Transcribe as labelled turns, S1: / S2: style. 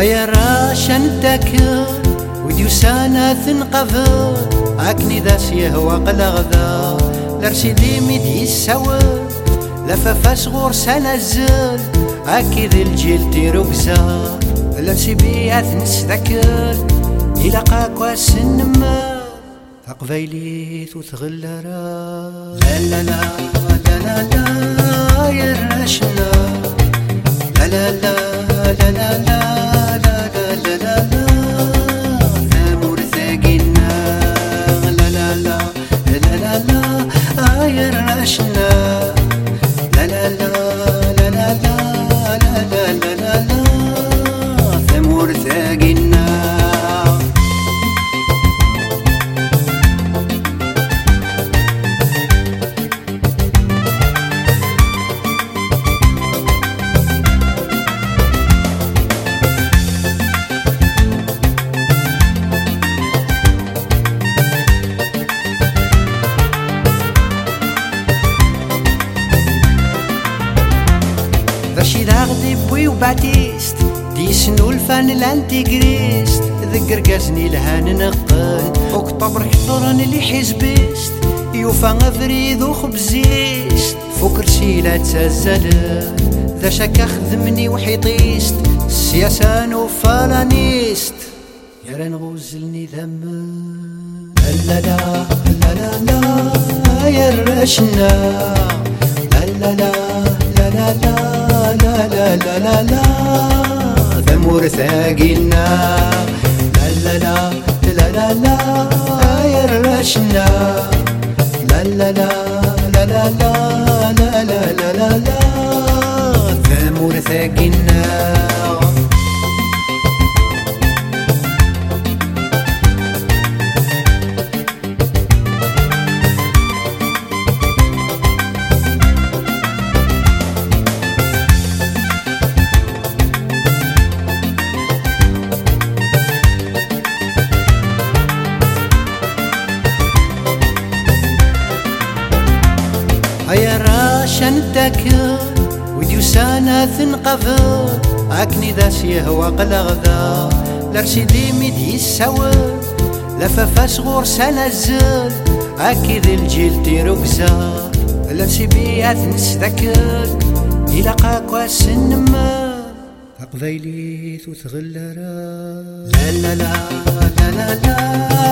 S1: يا راشن تاكل وديو سانا ثنقفل عكني ذا سيهوى قلغذا لرسي ليميد يساول لفافا صغور سنزل أكيد الجيل تيروكزا لرسي بيها ثنسذكر إلاقاك واسنما تقبيلي تغلرا لا لا لا لا لا لا يا راشنا لا لا لا لا لا لا رشيد غدي بوي وباتيست ديسنو الفان الانتيغريست ذكر قازني لهان نقل اكتوبر حضرن اللي حزبست يوفا غفريد وخبزيست فكر سيلا تسزل ذا شكا خدمني وحيطيست السياسة نوفالانيست يا راه نغوزلني ذمن لا لا لا لا لا يا راشنا لا لا لا لا لا لا لا لا لا لا ثمور ثاقينا لا لا لا لا لا لا يا راشنا لا لا لا لا لا لا لا لا لا لا ثمور ثاقينا يا راشن تاكل وديو سانا ثنقفل عكني ذا سيهوى قلغذا لرسي ليميد يساول لفافا صغور سنزل أكيد الجيل تيروكزا لرسي بيها ثنسذكر إلاقاك واسنما تقبيلي تغلرا لا لا لا لا لا